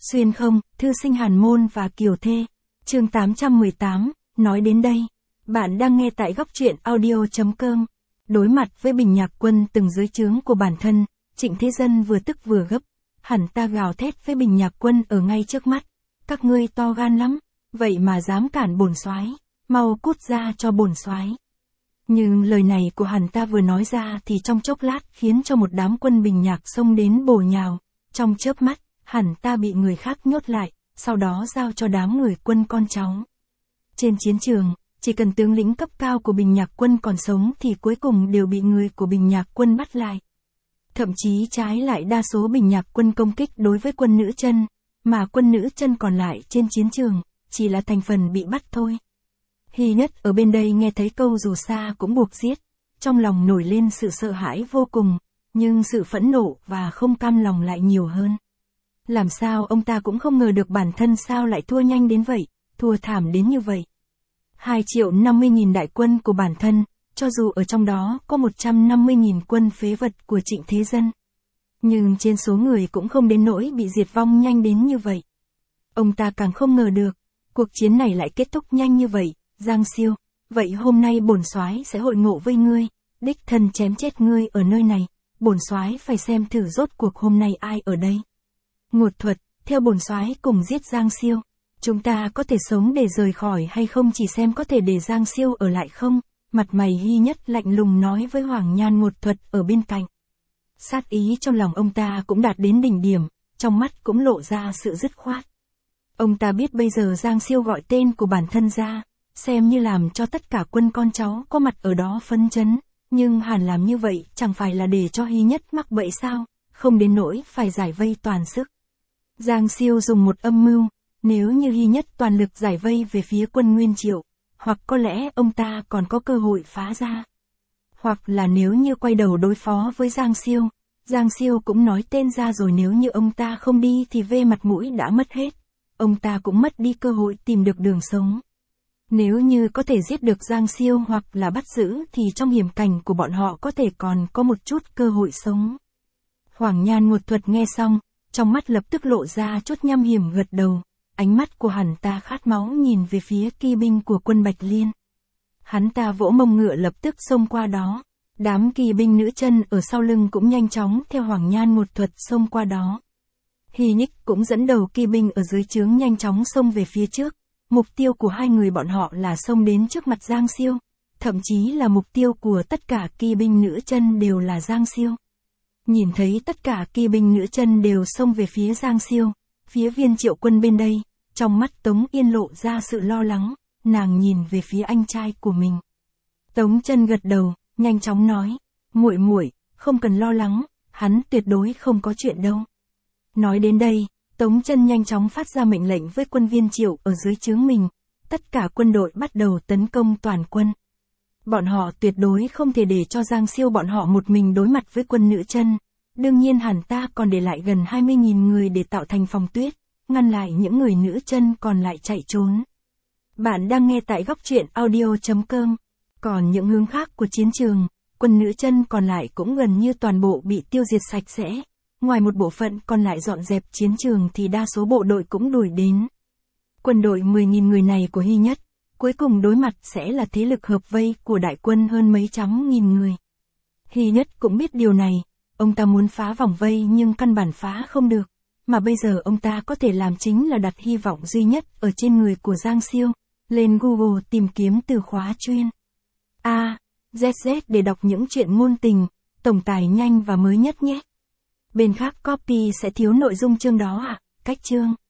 Xuyên không, thư sinh Hàn Môn và Kiều Thê. Chương 818, nói đến đây. Bạn đang nghe tại góc truyện audio.com. Đối mặt với Bình Nhạc Quân từng dưới trướng của bản thân, Trịnh Thế Dân vừa tức vừa gấp. Hẳn ta gào thét với Bình Nhạc Quân ở ngay trước mắt. Các ngươi to gan lắm, vậy mà dám cản bổn soái, mau cút ra cho bổn soái. Nhưng lời này của hẳn ta vừa nói ra thì trong chốc lát khiến cho một đám quân Bình Nhạc xông đến bổ nhào. Trong chớp mắt, hẳn ta bị người khác nhốt lại, sau đó giao cho đám người quân con cháu. Trên chiến trường, chỉ cần tướng lĩnh cấp cao của Bình Nhạc Quân còn sống thì cuối cùng đều bị người của Bình Nhạc Quân bắt lại. Thậm chí trái lại đa số Bình Nhạc Quân công kích đối với quân nữ chân, mà quân nữ chân còn lại trên chiến trường, chỉ là thành phần bị bắt thôi. Hy Nhất ở bên đây nghe thấy câu dù xa cũng buộc giết, trong lòng nổi lên sự sợ hãi vô cùng, nhưng sự phẫn nộ và không cam lòng lại nhiều hơn. Làm sao ông ta cũng không ngờ được bản thân sao lại thua nhanh đến vậy, thua thảm đến như vậy. 2.050.000 đại quân của bản thân, cho dù ở trong đó có 150.000 quân phế vật của Trịnh Thế Dân. Nhưng trên số người cũng không đến nỗi bị diệt vong nhanh đến như vậy. Ông ta càng không ngờ được, cuộc chiến này lại kết thúc nhanh như vậy. Giang Siêu, vậy hôm nay bổn soái sẽ hội ngộ với ngươi, đích thân chém chết ngươi ở nơi này, bổn soái phải xem thử rốt cuộc hôm nay ai ở đây. Ngột Thuật, theo bổn soái cùng giết Giang Siêu, chúng ta có thể sống để rời khỏi hay không, chỉ xem có thể để Giang Siêu ở lại không. Mặt mày Hy Nhất lạnh lùng nói với Hoàng Nhan Ngột Thuật ở bên cạnh. Sát ý trong lòng ông ta cũng đạt đến đỉnh điểm, trong mắt cũng lộ ra sự dứt khoát. Ông ta biết bây giờ Giang Siêu gọi tên của bản thân ra, xem như làm cho tất cả quân con cháu có mặt ở đó phấn chấn, nhưng hẳn làm như vậy chẳng phải là để cho Hy Nhất mắc bẫy sao, không đến nỗi phải giải vây toàn sức. Giang Siêu dùng một âm mưu, nếu như Hy Nhất toàn lực giải vây về phía quân Nguyên Triệu, hoặc có lẽ ông ta còn có cơ hội phá ra. Hoặc là nếu như quay đầu đối phó với Giang Siêu cũng nói tên ra rồi, nếu như ông ta không đi thì về mặt mũi đã mất hết, ông ta cũng mất đi cơ hội tìm được đường sống. Nếu như có thể giết được Giang Siêu hoặc là bắt giữ thì trong hiểm cảnh của bọn họ có thể còn có một chút cơ hội sống. Hoàng Nhan Ngột Thuật nghe xong, trong mắt lập tức lộ ra chút nham hiểm, gật đầu, ánh mắt của hắn ta khát máu nhìn về phía kỳ binh của quân Bạch Liên. Hắn ta vỗ mông ngựa lập tức xông qua đó, đám kỳ binh nữ chân ở sau lưng cũng nhanh chóng theo Hoàng Nhan Ngột Thuật xông qua đó. Hy Nhích cũng dẫn đầu kỳ binh ở dưới trướng nhanh chóng xông về phía trước. Mục tiêu của hai người bọn họ là xông đến trước mặt Giang Siêu, thậm chí là mục tiêu của tất cả kỳ binh nữ chân đều là Giang Siêu. Nhìn thấy tất cả kỳ binh nữ chân đều xông về phía Giang Siêu, phía Viên Triệu Quân bên đây, trong mắt Tống Yên lộ ra sự lo lắng, nàng nhìn về phía anh trai của mình. Tống Chân gật đầu, nhanh chóng nói, muội muội, không cần lo lắng, hắn tuyệt đối không có chuyện đâu. Nói đến đây, Tống Chân nhanh chóng phát ra mệnh lệnh với quân Viên Triệu ở dưới trướng mình, tất cả quân đội bắt đầu tấn công toàn quân. Bọn họ tuyệt đối không thể để cho Giang Siêu bọn họ một mình đối mặt với quân nữ chân, đương nhiên hẳn ta còn để lại gần 20.000 người để tạo thành phòng tuyết, ngăn lại những người nữ chân còn lại chạy trốn. Bạn đang nghe tại góc truyện audio.com, còn những hướng khác của chiến trường, quân nữ chân còn lại cũng gần như toàn bộ bị tiêu diệt sạch sẽ. Ngoài một bộ phận còn lại dọn dẹp chiến trường thì đa số bộ đội cũng đuổi đến. Quân đội 10.000 người này của Hy Nhất, cuối cùng đối mặt sẽ là thế lực hợp vây của đại quân hơn mấy trăm nghìn người. Hy Nhất cũng biết điều này, ông ta muốn phá vòng vây nhưng căn bản phá không được, mà bây giờ ông ta có thể làm chính là đặt hy vọng duy nhất ở trên người của Giang Siêu, lên Google tìm kiếm từ khóa chuyên ZZ để đọc những chuyện ngôn tình, tổng tài nhanh và mới nhất nhé. Bên khác copy sẽ thiếu nội dung chương đó à? Cách chương